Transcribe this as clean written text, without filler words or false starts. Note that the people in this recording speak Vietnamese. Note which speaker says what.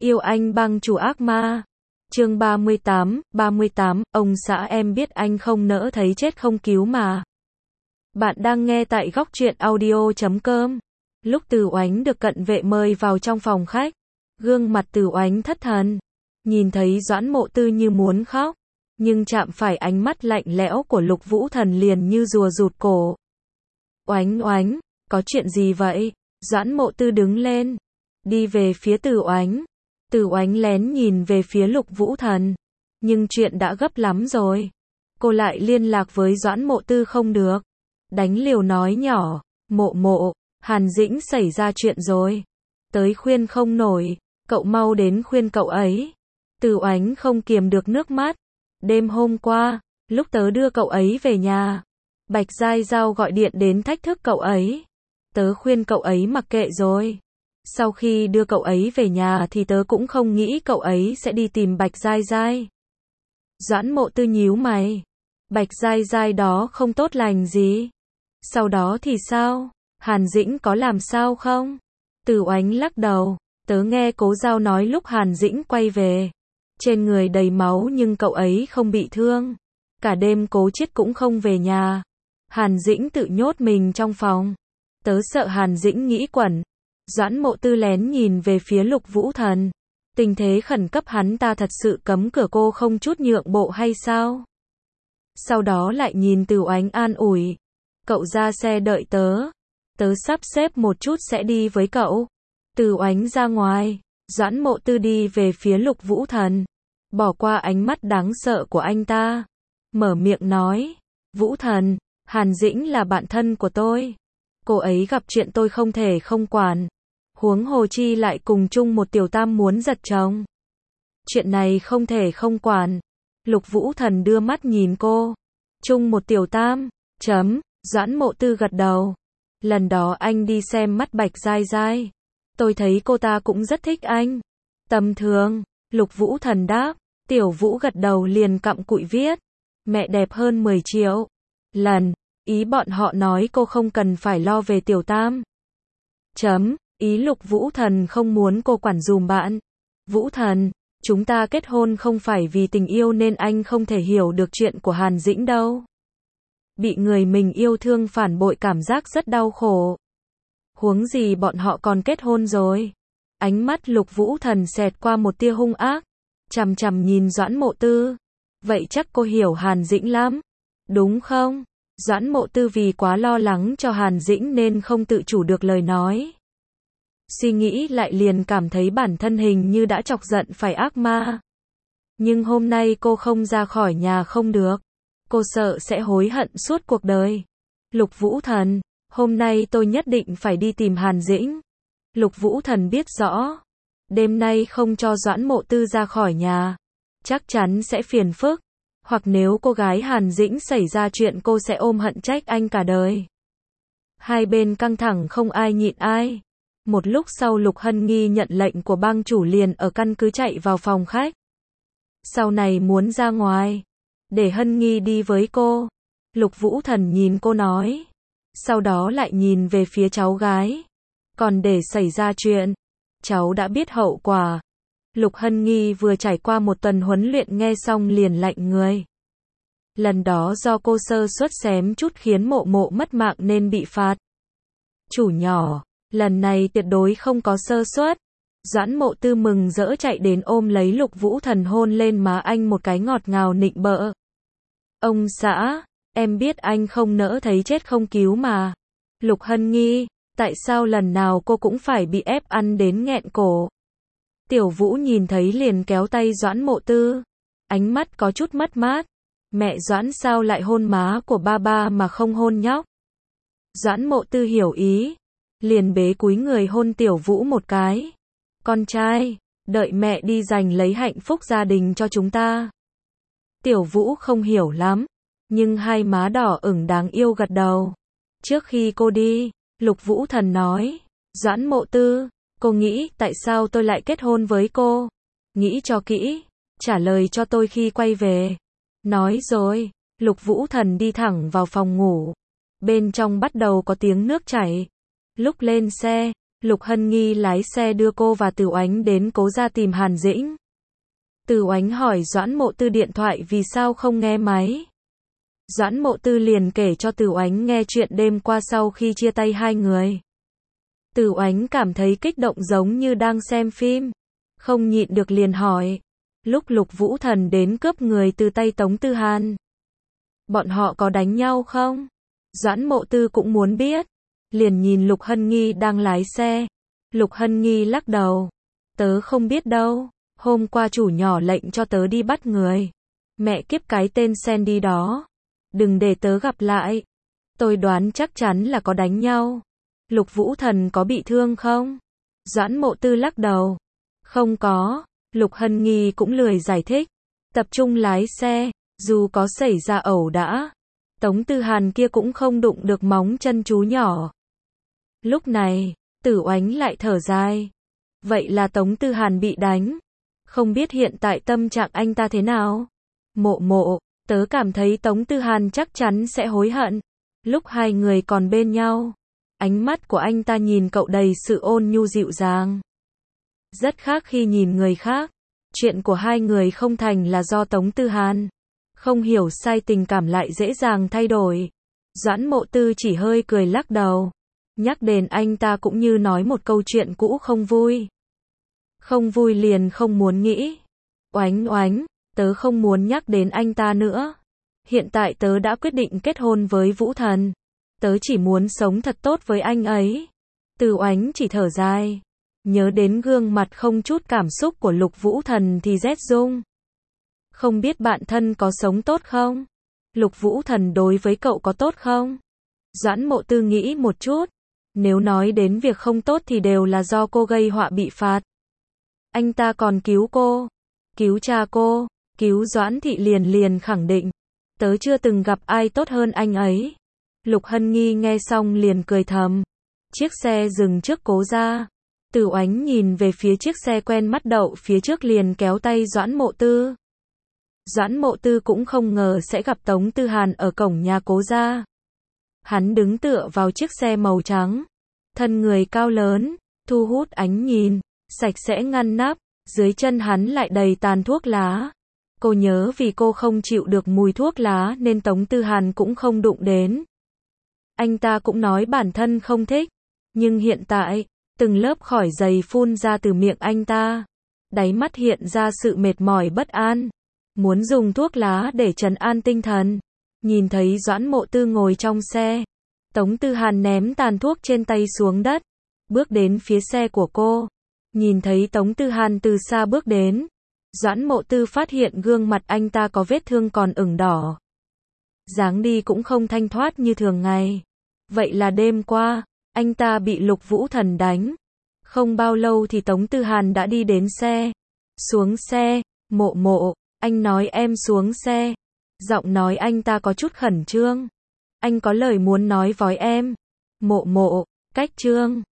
Speaker 1: Yêu anh bang chủ ác ma. Chương 38, ông xã em biết anh không nỡ thấy chết không cứu mà. Bạn đang nghe tại góc truyện audio.com. Lúc Từ Oánh được cận vệ mời vào trong phòng khách, gương mặt Từ Oánh thất thần, nhìn thấy Doãn Mộ Tư như muốn khóc, nhưng chạm phải ánh mắt lạnh lẽo của Lục Vũ Thần liền như rùa rụt cổ. Oánh Oánh, có chuyện gì vậy? Doãn Mộ Tư đứng lên, đi về phía Từ Oánh. Từ Oánh lén nhìn về phía Lục Vũ Thần, nhưng chuyện đã gấp lắm rồi. Cô lại liên lạc với Doãn Mộ Tư không được. Đánh liều nói nhỏ, Mộ, Hàn Dĩnh xảy ra chuyện rồi. Tới khuyên không nổi, cậu mau đến khuyên cậu ấy. Từ Oánh không kiềm được nước mắt. Đêm hôm qua, lúc tớ đưa cậu ấy về nhà, Bạch Giai Giao gọi điện đến thách thức cậu ấy. Tớ khuyên cậu ấy mặc kệ rồi. Sau khi đưa cậu ấy về nhà thì tớ cũng không nghĩ cậu ấy sẽ đi tìm Bạch Giai Giai. Doãn Mộ Tư nhíu mày. Bạch Giai Giai đó không tốt lành gì. Sau đó thì sao? Hàn Dĩnh có làm sao không? Từ Oánh lắc đầu. Tớ nghe Cố Giao nói lúc Hàn Dĩnh quay về, trên người đầy máu nhưng cậu ấy không bị thương. Cả đêm Cố Chiết cũng không về nhà. Hàn Dĩnh tự nhốt mình trong phòng. Tớ sợ Hàn Dĩnh nghĩ quẩn. Doãn Mộ Tư lén nhìn về phía Lục Vũ Thần. Tình thế khẩn cấp hắn ta thật sự cấm cửa cô không chút nhượng bộ hay sao? Sau đó lại nhìn Từ Oánh an ủi. Cậu ra xe đợi tớ. Tớ sắp xếp một chút sẽ đi với cậu. Từ Oánh ra ngoài. Doãn Mộ Tư đi về phía Lục Vũ Thần. Bỏ qua ánh mắt đáng sợ của anh ta. Mở miệng nói. Vũ Thần, Hàn Dĩnh là bạn thân của tôi. Cô ấy gặp chuyện tôi không thể không quản. Huống hồ chi lại cùng chung một tiểu tam muốn giật chồng. Chuyện này không thể không quản. Lục Vũ Thần đưa mắt nhìn cô. Chung một tiểu tam. Doãn Mộ Tư gật đầu. Lần đó anh đi xem mắt Bạch Giai Giai. Tôi thấy cô ta cũng rất thích anh. Tầm thường. Lục Vũ Thần đáp. Tiểu Vũ gật đầu liền cặm cụi viết. Mẹ đẹp hơn 10 triệu. Lần. Ý bọn họ nói cô không cần phải lo về tiểu tam. Ý Lục Vũ Thần không muốn cô quản dùm bạn. Vũ Thần, chúng ta kết hôn không phải vì tình yêu nên anh không thể hiểu được chuyện của Hàn Dĩnh đâu. Bị người mình yêu thương phản bội cảm giác rất đau khổ. Huống gì bọn họ còn kết hôn rồi. Ánh mắt Lục Vũ Thần xẹt qua một tia hung ác. Chằm chằm nhìn Doãn Mộ Tư. Vậy chắc cô hiểu Hàn Dĩnh lắm. Đúng không? Doãn Mộ Tư vì quá lo lắng cho Hàn Dĩnh nên không tự chủ được lời nói. Suy nghĩ lại liền cảm thấy bản thân hình như đã chọc giận phải ác ma. Nhưng hôm nay cô không ra khỏi nhà không được. Cô sợ sẽ hối hận suốt cuộc đời. Lục Vũ Thần, hôm nay tôi nhất định phải đi tìm Hàn Dĩnh. Lục Vũ Thần biết rõ. Đêm nay không cho Doãn Mộ Tư ra khỏi nhà, chắc chắn sẽ phiền phức. Hoặc nếu cô gái Hàn Dĩnh xảy ra chuyện cô sẽ ôm hận trách anh cả đời. Hai bên căng thẳng không ai nhịn ai. Một lúc sau Lục Hân Nghi nhận lệnh của bang chủ liền ở căn cứ chạy vào phòng khách. Sau này muốn ra ngoài, để Hân Nghi đi với cô. Lục Vũ Thần nhìn cô nói. Sau đó lại nhìn về phía cháu gái. Còn để xảy ra chuyện, cháu đã biết hậu quả. Lục Hân Nghi vừa trải qua một tuần huấn luyện nghe xong liền lạnh người. Lần đó do cô sơ suất xém chút khiến Mộ mất mạng nên bị phạt. Chủ nhỏ, lần này tuyệt đối không có sơ suất. Doãn Mộ Tư mừng rỡ chạy đến ôm lấy Lục Vũ Thần hôn lên má anh một cái ngọt ngào nịnh bợ. Ông xã, em biết anh không nỡ thấy chết không cứu mà. Lục Hân Nghi, tại sao lần nào cô cũng phải bị ép ăn đến nghẹn cổ? Tiểu Vũ nhìn thấy liền kéo tay Doãn Mộ Tư. Ánh mắt có chút mất mát. Mẹ Doãn sao lại hôn má của ba mà không hôn nhóc? Doãn Mộ Tư hiểu ý. Liền bế cúi người hôn Tiểu Vũ một cái. Con trai, đợi mẹ đi giành lấy hạnh phúc gia đình cho chúng ta. Tiểu Vũ không hiểu lắm. Nhưng hai má đỏ ửng đáng yêu gật đầu. Trước khi cô đi, Lục Vũ Thần nói. Doãn Mộ Tư, cô nghĩ tại sao tôi lại kết hôn với cô? Nghĩ cho kỹ, trả lời cho tôi khi quay về. Nói rồi, Lục Vũ Thần đi thẳng vào phòng ngủ. Bên trong bắt đầu có tiếng nước chảy. Lúc lên xe, Lục Hân Nghi lái xe đưa cô và Từ Oánh đến Cố Gia tìm Hàn Dĩnh. Từ Oánh hỏi Doãn Mộ Tư điện thoại vì sao không nghe máy. Doãn Mộ Tư liền kể cho Từ Oánh nghe chuyện đêm qua sau khi chia tay hai người. Từ Oánh cảm thấy kích động giống như đang xem phim. Không nhịn được liền hỏi. Lúc Lục Vũ Thần đến cướp người từ tay Tống Tư Hàn, bọn họ có đánh nhau không? Doãn Mộ Tư cũng muốn biết. Liền nhìn Lục Hân Nghi đang lái xe. Lục Hân Nghi lắc đầu. Tớ không biết đâu. Hôm qua chủ nhỏ lệnh cho tớ đi bắt người. Mẹ kiếp cái tên Sandy đó. Đừng để tớ gặp lại. Tôi đoán chắc chắn là có đánh nhau. Lục Vũ Thần có bị thương không? Doãn Mộ Tư lắc đầu. Không có. Lục Hân Nghi cũng lười giải thích. Tập trung lái xe. Dù có xảy ra ẩu đả, Tống Tư Hàn kia cũng không đụng được móng chân chú nhỏ. Lúc này, Tử Oánh lại thở dài. Vậy là Tống Tư Hàn bị đánh. Không biết hiện tại tâm trạng anh ta thế nào? Mộ mộ, tớ cảm thấy Tống Tư Hàn chắc chắn sẽ hối hận. Lúc hai người còn bên nhau, ánh mắt của anh ta nhìn cậu đầy sự ôn nhu dịu dàng. Rất khác khi nhìn người khác. Chuyện của hai người không thành là do Tống Tư Hàn. Không hiểu sai tình cảm lại dễ dàng thay đổi. Doãn Mộ Tư chỉ hơi cười lắc đầu. Nhắc đến anh ta cũng như nói một câu chuyện cũ không vui. Không vui liền không muốn nghĩ. Oánh oánh, tớ không muốn nhắc đến anh ta nữa. Hiện tại tớ đã quyết định kết hôn với Vũ Thần. Tớ chỉ muốn sống thật tốt với anh ấy. Từ Oánh chỉ thở dài. Nhớ đến gương mặt không chút cảm xúc của Lục Vũ Thần thì rét run. Không biết bạn thân có sống tốt không? Lục Vũ Thần đối với cậu có tốt không? Doãn Mộ Tư nghĩ một chút. Nếu nói đến việc không tốt thì đều là do cô gây họa bị phạt. Anh ta còn cứu cô, cứu cha cô, cứu Doãn Thị liền khẳng định. Tớ chưa từng gặp ai tốt hơn anh ấy. Lục Hân Nghi nghe xong liền cười thầm. Chiếc xe dừng trước Cố Gia. Từ Oánh nhìn về phía chiếc xe quen mắt đậu phía trước liền kéo tay Doãn Mộ Tư. Doãn Mộ Tư cũng không ngờ sẽ gặp Tống Tư Hàn ở cổng nhà Cố Gia. Hắn đứng tựa vào chiếc xe màu trắng. Thân người cao lớn, thu hút ánh nhìn, sạch sẽ ngăn nắp, dưới chân hắn lại đầy tàn thuốc lá. Cô nhớ vì cô không chịu được mùi thuốc lá nên Tống Tư Hàn cũng không đụng đến. Anh ta cũng nói bản thân không thích, nhưng hiện tại, từng lớp khỏi giày phun ra từ miệng anh ta. Đáy mắt hiện ra sự mệt mỏi bất an. Muốn dùng thuốc lá để trấn an tinh thần. Nhìn thấy Doãn Mộ Tư ngồi trong xe. Tống Tư Hàn ném tàn thuốc trên tay xuống đất. Bước đến phía xe của cô. Nhìn thấy Tống Tư Hàn từ xa bước đến. Doãn Mộ Tư phát hiện gương mặt anh ta có vết thương còn ửng đỏ. Dáng đi cũng không thanh thoát như thường ngày. Vậy là đêm qua, anh ta bị Lục Vũ Thần đánh. Không bao lâu thì Tống Tư Hàn đã đi đến xe. Xuống xe, Mộ mộ, anh nói em xuống xe. Giọng nói anh ta có chút khẩn trương. Anh có lời muốn nói với em. Mộ mộ, cách trương.